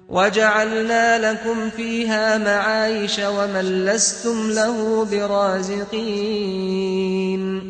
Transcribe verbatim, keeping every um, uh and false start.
وَجَعَلْنَا لَكُمْ فِيهَا مَعَايِشَ وَمَن لَّسْتُمْ لَهُ بِرَازِقِينَ